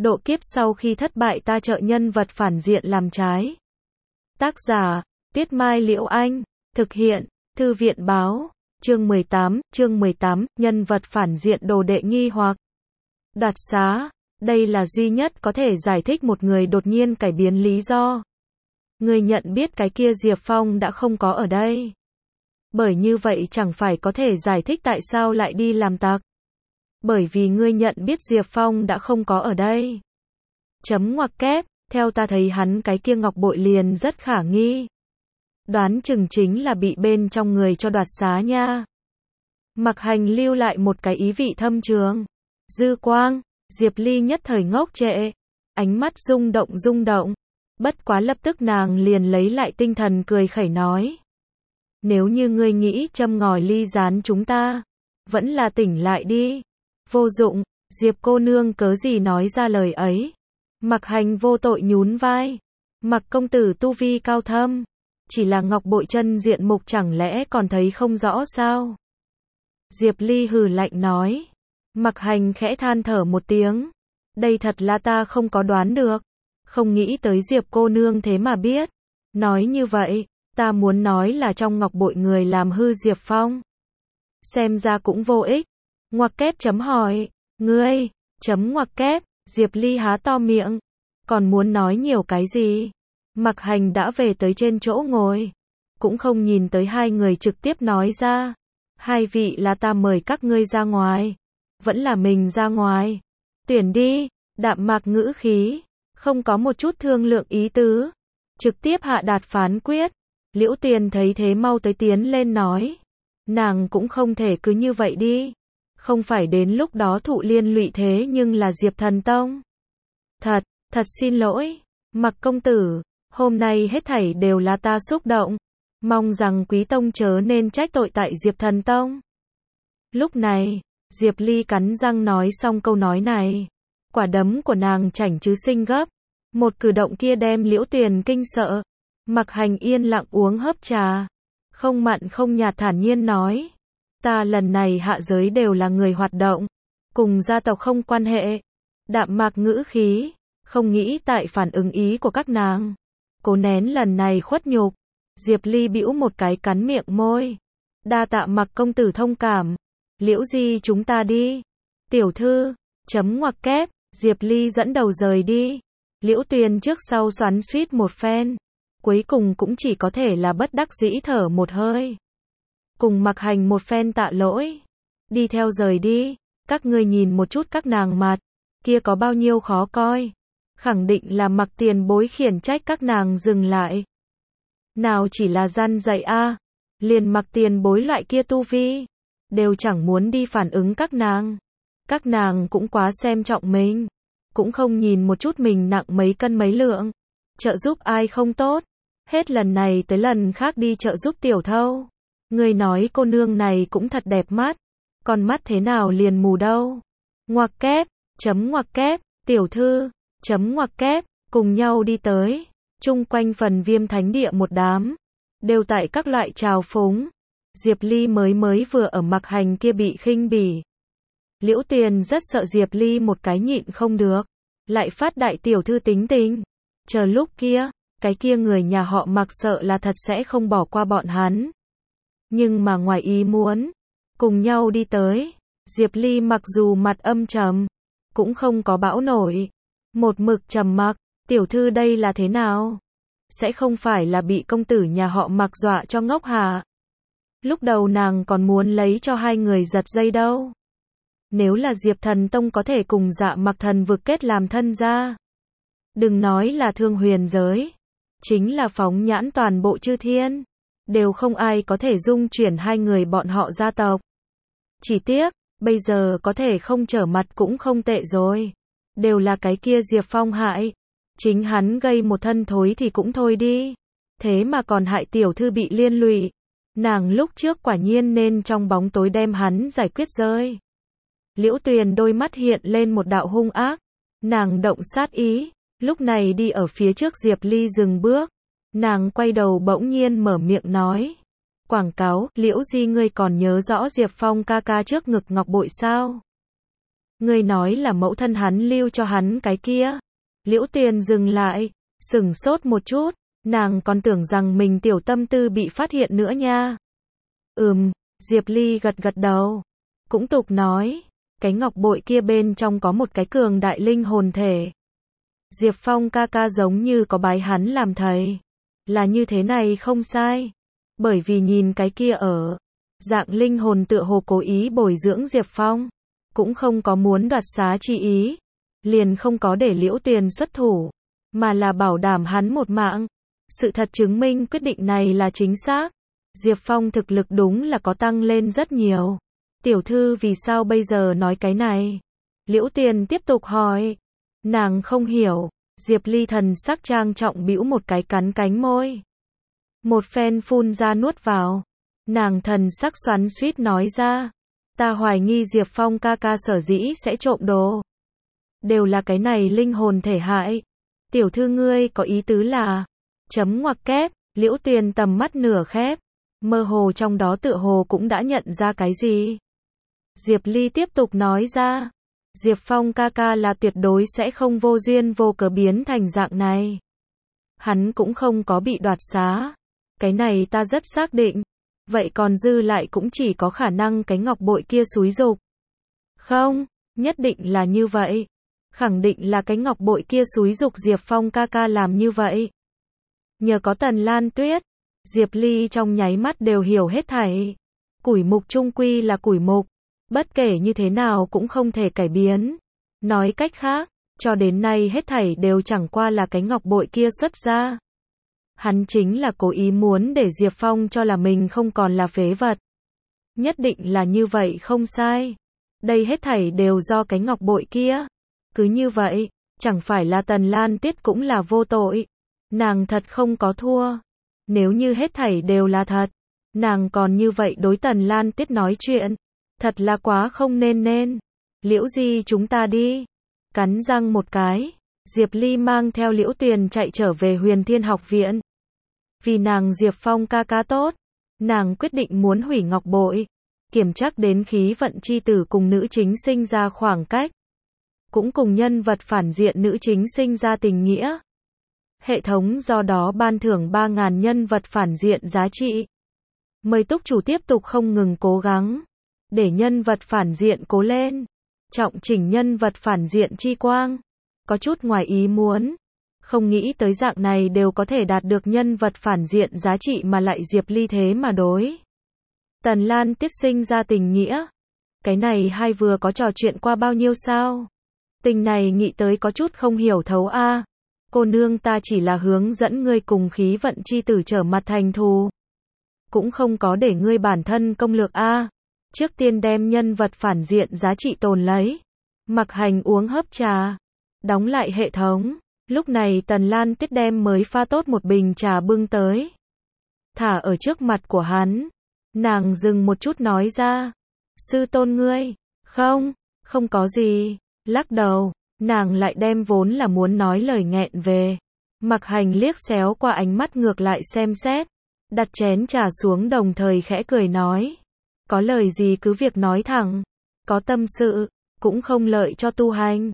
Độ kiếp sau khi thất bại ta trợ nhân vật phản diện làm trái. Tác giả, Tuyết Mai Liễu Anh. Thực hiện, Thư viện Báo. Chương 18, nhân vật phản diện đồ đệ nghi hoặc. Đoạt xá, đây là duy nhất có thể giải thích một người đột nhiên cải biến lý do. Người nhận biết cái kia Diệp Phong đã không có ở đây. Bởi như vậy chẳng phải có thể giải thích tại sao lại đi làm tặc. Bởi vì ngươi nhận biết Diệp Phong đã không có ở đây. Chấm ngoặc kép, theo ta thấy hắn cái kia ngọc bội liền rất khả nghi. Đoán chừng chính là bị bên trong người cho đoạt xá nha. Mặc Hành lưu lại một cái ý vị thâm trường. Dư quang, Diệp Ly nhất thời ngốc trệ. Ánh mắt rung động. Bất quá lập tức nàng liền lấy lại tinh thần cười khẩy nói. Nếu như ngươi nghĩ châm ngòi ly gián chúng ta, vẫn là tỉnh lại đi. Vô dụng, Diệp cô nương cớ gì nói ra lời ấy. Mặc Hành vô tội nhún vai. Mặc công tử tu vi cao thâm, chỉ là ngọc bội chân diện mục chẳng lẽ còn thấy không rõ sao? Diệp Ly hừ lạnh nói. Mặc Hành khẽ than thở một tiếng. Đây thật là ta không có đoán được. Không nghĩ tới Diệp cô nương thế mà biết. Nói như vậy, ta muốn nói là trong ngọc bội người làm hư Diệp Phong. Xem ra cũng vô ích. Ngoặc kép chấm hỏi. Ngươi, chấm ngoặc kép, Diệp Ly há to miệng. Còn muốn nói nhiều cái gì? Mặc Hành đã về tới trên chỗ ngồi. Cũng không nhìn tới hai người trực tiếp nói ra. Hai vị là ta mời các ngươi ra ngoài. Vẫn là mình ra ngoài. Tuyển đi, đạm mạc ngữ khí. Không có một chút thương lượng ý tứ. Trực tiếp hạ đạt phán quyết. Liễu Tuyền thấy thế mau tới tiến lên nói. Nàng cũng không thể cứ như vậy đi. Không phải đến lúc đó thụ liên lụy thế nhưng là Diệp Thần Tông. Thật xin lỗi. Mặc công tử, hôm nay hết thảy đều là ta xúc động. Mong rằng quý tông chớ nên trách tội tại Diệp Thần Tông. Lúc này, Diệp Ly cắn răng nói xong câu nói này. Quả đấm của nàng chảnh chứ sinh gấp. Một cử động kia đem Liễu Tuyền kinh sợ. Mặc Hành yên lặng uống hớp trà. Không mặn không nhạt thản nhiên nói. Ta lần này hạ giới đều là người hoạt động. Cùng gia tộc không quan hệ. Đạm mạc ngữ khí. Không nghĩ tại phản ứng ý của các nàng. Cố nén lần này khuất nhục. Diệp Ly bĩu một cái cắn miệng môi. Đa tạ Mặc công tử thông cảm. Liễu Di chúng ta đi. Tiểu thư, chấm ngoặc kép, Diệp Ly dẫn đầu rời đi. Liễu Tuyền trước sau xoắn xuýt một phen. Cuối cùng cũng chỉ có thể là bất đắc dĩ thở một hơi. Cùng Mặc Hành một phen tạ lỗi. Đi theo rời đi. Các ngươi nhìn một chút các nàng mặt. Kia có bao nhiêu khó coi. Khẳng định là Mặc tiền bối khiển trách các nàng dừng lại. Nào chỉ là gian dạy a, liền Mặc tiền bối loại kia tu vi. Đều chẳng muốn đi phản ứng các nàng. Các nàng cũng quá xem trọng mình. Cũng không nhìn một chút mình nặng mấy cân mấy lượng. Trợ giúp ai không tốt. Hết lần này tới lần khác đi trợ giúp tiểu thâu. Người nói cô nương này cũng thật đẹp mắt. Còn mắt thế nào liền mù đâu. Ngoặc kép, chấm ngoặc kép, tiểu thư, chấm ngoặc kép, cùng nhau đi tới. Chung quanh phần Viêm Thánh Địa một đám. Đều tại các loại trào phúng. Diệp Ly mới vừa ở Mặc Hành kia bị khinh bỉ. Liễu Tuyền rất sợ Diệp Ly một cái nhịn không được. Lại phát đại tiểu thư tính tình. Chờ lúc kia, cái kia người nhà họ Mặc sợ là thật sẽ không bỏ qua bọn hắn. Nhưng mà ngoài ý muốn, cùng nhau đi tới. Diệp Ly mặc dù mặt âm trầm, cũng không có bão nổi. Một mực trầm mặc, tiểu thư đây là thế nào? Sẽ không phải là bị công tử nhà họ Mặc dọa cho ngốc hả? Lúc đầu nàng còn muốn lấy cho hai người giật dây đâu. Nếu là Diệp Thần Tông có thể cùng Dạ Mặc Thần vực kết làm thân gia. Đừng nói là thương huyền giới. Chính là phóng nhãn toàn bộ chư thiên. Đều không ai có thể dung chuyển hai người bọn họ gia tộc. Chỉ tiếc, bây giờ có thể không trở mặt cũng không tệ rồi. Đều là cái kia Diệp Phong hại. Chính hắn gây một thân thối thì cũng thôi đi. Thế mà còn hại tiểu thư bị liên lụy. Nàng lúc trước quả nhiên nên trong bóng tối đem hắn giải quyết rơi. Liễu Tuyền đôi mắt hiện lên một đạo hung ác. Nàng động sát ý. Lúc này đi ở phía trước Diệp Ly dừng bước. Nàng quay đầu bỗng nhiên mở miệng nói. Quảng cáo, Liễu Di ngươi còn nhớ rõ Diệp Phong ca ca trước ngực ngọc bội sao? Ngươi nói là mẫu thân hắn lưu cho hắn cái kia. Liễu Tuyền dừng lại, sửng sốt một chút, nàng còn tưởng rằng mình tiểu tâm tư bị phát hiện nữa nha. Diệp Ly gật gật đầu, cũng tục nói, cái ngọc bội kia bên trong có một cái cường đại linh hồn thể. Diệp Phong ca ca giống như có bái hắn làm thầy. Là như thế này không sai. Bởi vì nhìn cái kia ở dạng linh hồn tựa hồ cố ý bồi dưỡng Diệp Phong, cũng không có muốn đoạt xá chi ý, liền không có để Liễu Tuyền xuất thủ, mà là bảo đảm hắn một mạng. Sự thật chứng minh quyết định này là chính xác. Diệp Phong thực lực đúng là có tăng lên rất nhiều. Tiểu thư vì sao bây giờ nói cái này? Liễu Tuyền tiếp tục hỏi. Nàng không hiểu. Diệp Ly thần sắc trang trọng bĩu một cái, cắn cánh môi. Một phen phun ra nuốt vào. Nàng thần sắc xoắn xuýt nói ra. Ta hoài nghi Diệp Phong ca ca sở dĩ sẽ trộm đồ. Đều là cái này linh hồn thể hại. Tiểu thư ngươi có ý tứ là... Chấm ngoặc kép, Liễu Tuyền tầm mắt nửa khép. Mơ hồ trong đó tựa hồ cũng đã nhận ra cái gì. Diệp Ly tiếp tục nói ra. Diệp Phong ca ca là tuyệt đối sẽ không vô duyên vô cớ biến thành dạng này. Hắn cũng không có bị đoạt xá. Cái này ta rất xác định. Vậy còn dư lại cũng chỉ có khả năng cái ngọc bội kia xúi giục. Không, nhất định là như vậy. Khẳng định là cái ngọc bội kia xúi giục Diệp Phong ca ca làm như vậy. Nhờ có Tần Lan Tuyết, Diệp Ly trong nháy mắt đều hiểu hết thảy. Củi mục chung quy là củi mục, bất kể như thế nào cũng không thể cải biến. Nói cách khác, cho đến nay hết thảy đều chẳng qua là cái ngọc bội kia xuất ra. Hắn chính là cố ý muốn để Diệp Phong cho là mình không còn là phế vật. Nhất định là như vậy không sai. Đây hết thảy đều do cái ngọc bội kia. Cứ như vậy, chẳng phải là Tần Lan Tuyết cũng là vô tội. Nàng thật không có thua. Nếu như hết thảy đều là thật, nàng còn như vậy đối Tần Lan Tuyết nói chuyện. Thật là quá không nên. Liễu Di chúng ta đi. Cắn răng một cái, Diệp Ly mang theo Liễu Tuyền chạy trở về Huyền Thiên Học Viện. Vì nàng Diệp Phong ca ca tốt, nàng quyết định muốn hủy ngọc bội. Kiểm chắc đến khí vận chi tử cùng nữ chính sinh ra khoảng cách. Cũng cùng nhân vật phản diện nữ chính sinh ra tình nghĩa. Hệ thống do đó ban thưởng 3.000 nhân vật phản diện giá trị. Mời túc chủ tiếp tục không ngừng cố gắng. Để nhân vật phản diện cố lên. Trọng chỉnh nhân vật phản diện chi quang. Có chút ngoài ý muốn. Không nghĩ tới dạng này đều có thể đạt được nhân vật phản diện giá trị mà lại Diệp Ly thế mà đối. Tần Lan Tuyết sinh ra tình nghĩa. Cái này hai vừa có trò chuyện qua bao nhiêu sao? Tình này nghĩ tới có chút không hiểu thấu a. Cô nương ta chỉ là hướng dẫn ngươi cùng khí vận chi tử trở mặt thành thù. Cũng không có để ngươi bản thân công lược a. Trước tiên đem nhân vật phản diện giá trị tồn lấy. Mặc Hành uống hớp trà. Đóng lại hệ thống. Lúc này Tần Lan Tuyết đem mới pha tốt một bình trà bưng tới. Thả ở trước mặt của hắn. Nàng dừng một chút nói ra. Sư tôn ngươi. Không có gì. Lắc đầu. Nàng lại đem vốn là muốn nói lời nghẹn về. Mặc Hành liếc xéo qua ánh mắt ngược lại xem xét. Đặt chén trà xuống đồng thời khẽ cười nói. Có lời gì cứ việc nói thẳng. Có tâm sự. Cũng không lợi cho tu hành.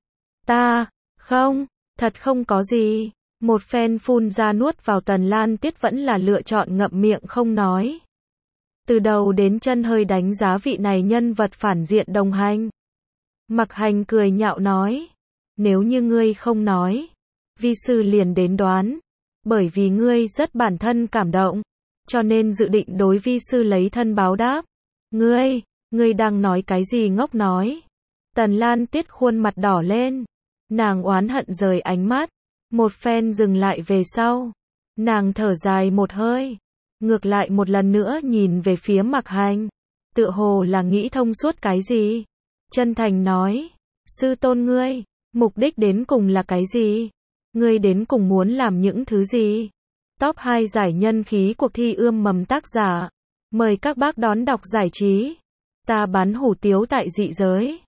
Thật không có gì. Một phen phun ra nuốt vào Tần Lan Tuyết vẫn là lựa chọn ngậm miệng không nói. Từ đầu đến chân hơi đánh giá vị này nhân vật phản diện đồng hành. Mặc Hành cười nhạo nói. Nếu như ngươi không nói, vi sư liền đến đoán. Bởi vì ngươi rất bản thân cảm động, cho nên dự định đối vi sư lấy thân báo đáp. Ngươi đang nói cái gì ngốc nói. Tần Lan Tuyết khuôn mặt đỏ lên. Nàng oán hận rời ánh mắt. Một phen dừng lại về sau. Nàng thở dài một hơi. Ngược lại một lần nữa nhìn về phía Mặc Hành. Tựa hồ là nghĩ thông suốt cái gì. Chân thành nói. Sư tôn ngươi, mục đích đến cùng là cái gì? Ngươi đến cùng muốn làm những thứ gì? Top 2 giải nhân khí cuộc thi ươm mầm tác giả. Mời các bác đón đọc giải trí. Ta bán hủ tiếu tại dị giới.